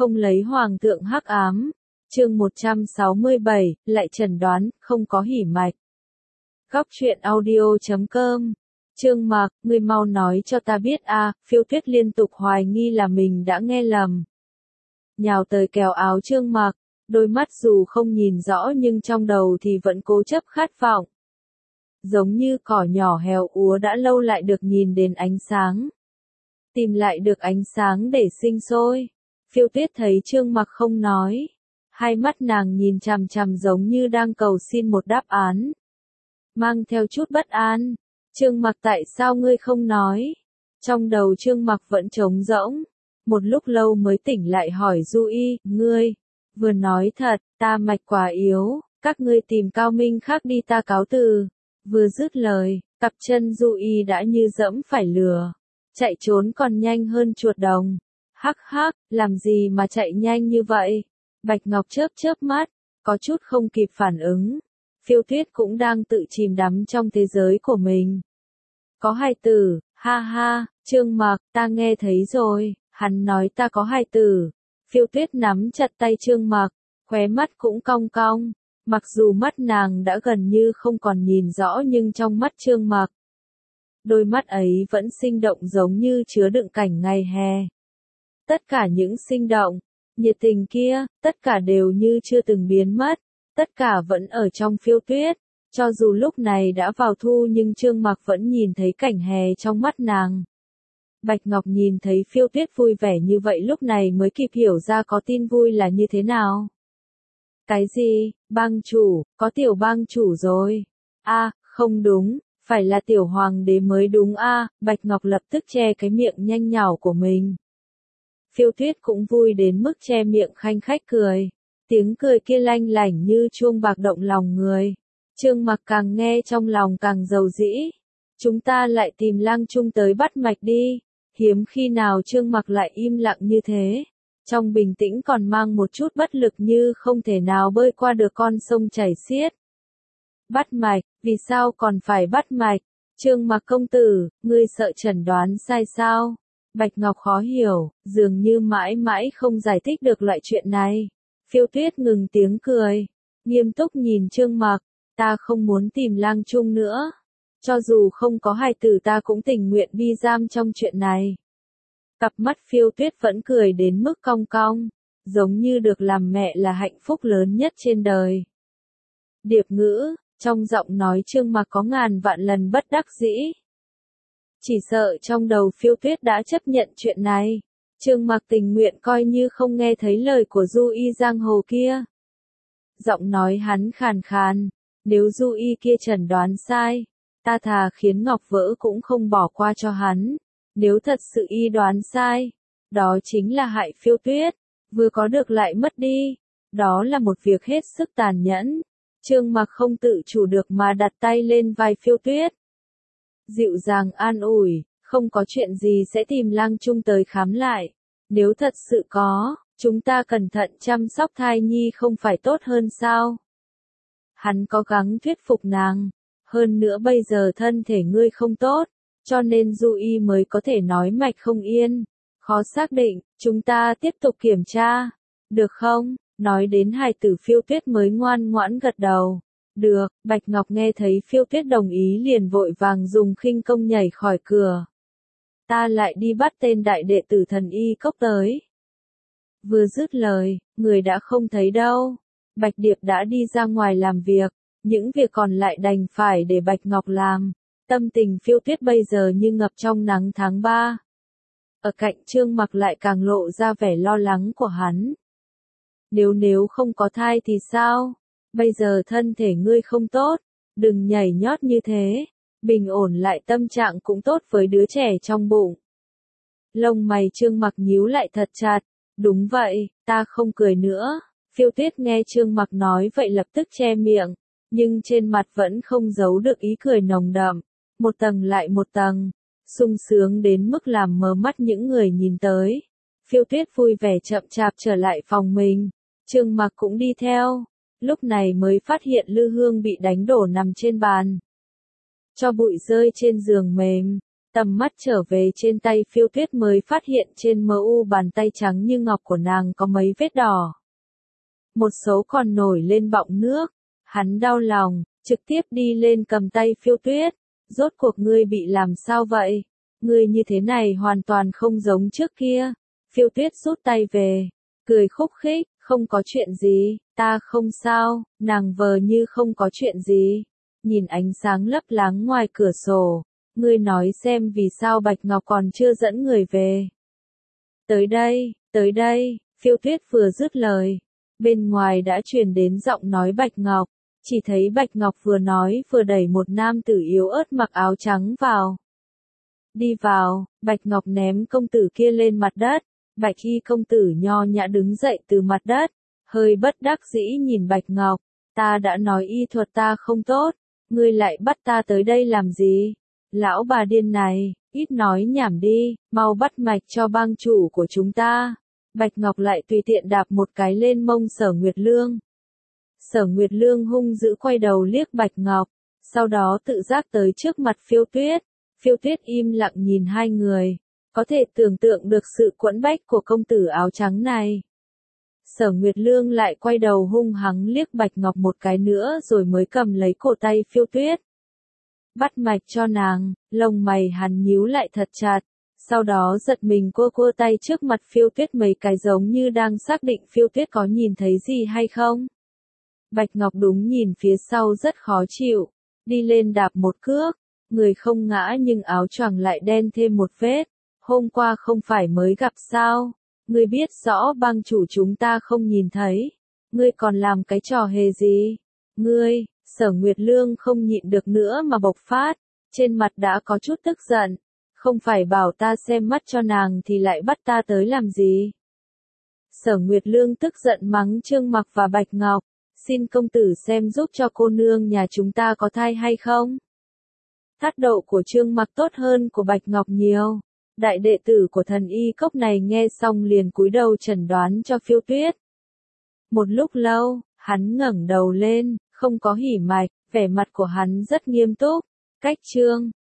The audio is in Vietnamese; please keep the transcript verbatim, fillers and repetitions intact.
Không lấy hoàng thượng hắc ám. Chương một trăm sáu mươi bảy, lại chẩn đoán, không có hỉ mạch. Góc truyện audio chấm com. Trương Mạc, ngươi mau nói cho ta biết a, Phiêu Tuyết liên tục hoài nghi là mình đã nghe lầm. Nhào tới kéo áo Trương Mạc, đôi mắt dù không nhìn rõ nhưng trong đầu thì vẫn cố chấp khát vọng. Giống như cỏ nhỏ héo úa đã lâu lại được nhìn đến ánh sáng. Tìm lại được ánh sáng để sinh sôi. Phiêu Tuyết thấy Trương Mạc không nói. Hai mắt nàng nhìn chằm chằm giống như đang cầu xin một đáp án. Mang theo chút bất an. Trương Mạc, tại sao ngươi không nói? Trong đầu Trương Mạc vẫn trống rỗng. Một lúc lâu mới tỉnh lại hỏi Du Y, ngươi, vừa nói thật, ta mạch quá yếu, các ngươi tìm cao minh khác đi, ta cáo từ. Vừa dứt lời, cặp chân Du Y đã như dẫm phải lừa. Chạy trốn còn nhanh hơn chuột đồng. Hắc hắc, làm gì mà chạy nhanh như vậy? Bạch Ngọc chớp chớp mắt, có chút không kịp phản ứng. Phiêu Tuyết cũng đang tự chìm đắm trong thế giới của mình. Có hài tử, ha ha, Trương Mạc, ta nghe thấy rồi, hắn nói ta có hài tử. Phiêu Tuyết nắm chặt tay Trương Mạc, khóe mắt cũng cong cong. Mặc dù mắt nàng đã gần như không còn nhìn rõ nhưng trong mắt Trương Mạc, đôi mắt ấy vẫn sinh động giống như chứa đựng cảnh ngày hè. Tất cả những sinh động, nhiệt tình kia, tất cả đều như chưa từng biến mất, tất cả vẫn ở trong Phiêu Tuyết. Cho dù lúc này đã vào thu nhưng Trương Mạc vẫn nhìn thấy cảnh hè trong mắt nàng. Bạch Ngọc nhìn thấy Phiêu Tuyết vui vẻ như vậy lúc này mới kịp hiểu ra có tin vui là như thế nào. Cái gì, bang chủ, có tiểu bang chủ rồi. A, không đúng, phải là tiểu hoàng đế mới đúng a. Bạch Ngọc lập tức che cái miệng nhanh nhảu của mình. Phiêu Tuyết cũng vui đến mức che miệng khanh khách cười. Tiếng cười kia lanh lảnh như chuông bạc động lòng người. Trương Mạc càng nghe trong lòng càng giàu dĩ. Chúng ta lại tìm Lang Trung tới bắt mạch đi. Hiếm khi nào Trương Mạc lại im lặng như thế. Trong bình tĩnh còn mang một chút bất lực như không thể nào bơi qua được con sông chảy xiết. Bắt mạch, vì sao còn phải bắt mạch? Trương Mạc công tử, ngươi sợ chẩn đoán sai sao? Bạch Ngọc khó hiểu, dường như mãi mãi không giải thích được loại chuyện này. Phiêu Tuyết ngừng tiếng cười, nghiêm túc nhìn Trương Mạc, ta không muốn tìm Lang Trung nữa. Cho dù không có hài tử ta cũng tình nguyện bi giam trong chuyện này. Cặp mắt Phiêu Tuyết vẫn cười đến mức cong cong, giống như được làm mẹ là hạnh phúc lớn nhất trên đời. Điệp ngữ, trong giọng nói Trương Mạc có ngàn vạn lần bất đắc dĩ. Chỉ sợ trong đầu Phiêu Tuyết đã chấp nhận chuyện này. Trương Mạc tình nguyện coi như không nghe thấy lời của Du Y giang hồ kia. Giọng nói hắn khàn khàn, nếu Du Y kia chẩn đoán sai, ta thà khiến ngọc vỡ cũng không bỏ qua cho hắn. Nếu thật sự y đoán sai, đó chính là hại Phiêu Tuyết, vừa có được lại mất đi. Đó là một việc hết sức tàn nhẫn. Trương Mạc không tự chủ được mà đặt tay lên vai Phiêu Tuyết. Dịu dàng an ủi, không có chuyện gì sẽ tìm Lang Trung tới khám lại. Nếu thật sự có, chúng ta cẩn thận chăm sóc thai nhi không phải tốt hơn sao? Hắn cố gắng thuyết phục nàng. Hơn nữa bây giờ thân thể ngươi không tốt, cho nên Du Y mới có thể nói mạch không yên. Khó xác định, chúng ta tiếp tục kiểm tra. Được không? Nói đến hài tử Phiêu Tuyết mới ngoan ngoãn gật đầu. Được, Bạch Ngọc nghe thấy Phiêu Tuyết đồng ý liền vội vàng dùng khinh công nhảy khỏi cửa. Ta lại đi bắt tên đại đệ tử thần y cốc tới. Vừa dứt lời, người đã không thấy đâu. Bạch Điệp đã đi ra ngoài làm việc, những việc còn lại đành phải để Bạch Ngọc làm. Tâm tình Phiêu Tuyết bây giờ như ngập trong nắng tháng ba. Ở cạnh Trương Mạc lại càng lộ ra vẻ lo lắng của hắn. Nếu nếu không có thai thì sao? Bây giờ thân thể ngươi không tốt, đừng nhảy nhót như thế. Bình ổn lại tâm trạng cũng tốt với đứa trẻ trong bụng. Lông mày Trương Mạc nhíu lại thật chặt. Đúng vậy, ta không cười nữa. Phiêu Tuyết nghe Trương Mạc nói vậy lập tức che miệng, nhưng trên mặt vẫn không giấu được ý cười nồng đậm. Một tầng lại một tầng, sung sướng đến mức làm mờ mắt những người nhìn tới. Phiêu Tuyết vui vẻ chậm chạp trở lại phòng mình. Trương Mạc cũng đi theo. Lúc này mới phát hiện Lư Hương bị đánh đổ nằm trên bàn. Cho bụi rơi trên giường mềm. Tầm mắt trở về trên tay Phiêu Tuyết mới phát hiện trên mờ u bàn tay trắng như ngọc của nàng có mấy vết đỏ. Một số còn nổi lên bọng nước. Hắn đau lòng, trực tiếp đi lên cầm tay Phiêu Tuyết. Rốt cuộc ngươi bị làm sao vậy? Ngươi như thế này hoàn toàn không giống trước kia. Phiêu Tuyết rút tay về, cười khúc khích, không có chuyện gì, ta không sao, nàng vờ như không có chuyện gì. Nhìn ánh sáng lấp láng ngoài cửa sổ, ngươi nói xem vì sao Bạch Ngọc còn chưa dẫn người về. Tới đây, tới đây, Phiêu Tuyết vừa dứt lời, bên ngoài đã truyền đến giọng nói Bạch Ngọc, chỉ thấy Bạch Ngọc vừa nói vừa đẩy một nam tử yếu ớt mặc áo trắng vào. Đi vào, Bạch Ngọc ném công tử kia lên mặt đất, Bạch Y công tử nho nhã đứng dậy từ mặt đất, hơi bất đắc dĩ nhìn Bạch Ngọc, ta đã nói y thuật ta không tốt, ngươi lại bắt ta tới đây làm gì? Lão bà điên này, ít nói nhảm đi, mau bắt mạch cho bang chủ của chúng ta. Bạch Ngọc lại tùy tiện đạp một cái lên mông Sở Nguyệt Lương. Sở Nguyệt Lương hung dữ quay đầu liếc Bạch Ngọc, sau đó tự giác tới trước mặt Phiêu Tuyết. Phiêu Tuyết im lặng nhìn hai người, có thể tưởng tượng được sự quẫn bách của công tử áo trắng này. Sở Nguyệt Lương lại quay đầu hung hăng liếc Bạch Ngọc một cái nữa rồi mới cầm lấy cổ tay Phiêu Tuyết. Bắt mạch cho nàng, lông mày hắn nhíu lại thật chặt, sau đó giật mình cua cua tay trước mặt Phiêu Tuyết mấy cái giống như đang xác định Phiêu Tuyết có nhìn thấy gì hay không. Bạch Ngọc đúng nhìn phía sau rất khó chịu, đi lên đạp một cước, người không ngã nhưng áo choàng lại đen thêm một vết. Hôm qua không phải mới gặp sao, ngươi biết rõ bang chủ chúng ta không nhìn thấy, ngươi còn làm cái trò hề gì? Ngươi, Sở Nguyệt Lương không nhịn được nữa mà bộc phát, trên mặt đã có chút tức giận, không phải bảo ta xem mắt cho nàng thì lại bắt ta tới làm gì? Sở Nguyệt Lương tức giận mắng Trương Mặc và Bạch Ngọc, xin công tử xem giúp cho cô nương nhà chúng ta có thai hay không? Thát độ của Trương Mặc tốt hơn của Bạch Ngọc nhiều. Đại đệ tử của thần y cốc này nghe xong liền cúi đầu chẩn đoán cho Phiêu Tuyết. Một lúc lâu, hắn ngẩng đầu lên, không có hỉ mạch, vẻ mặt của hắn rất nghiêm túc. Cách Trương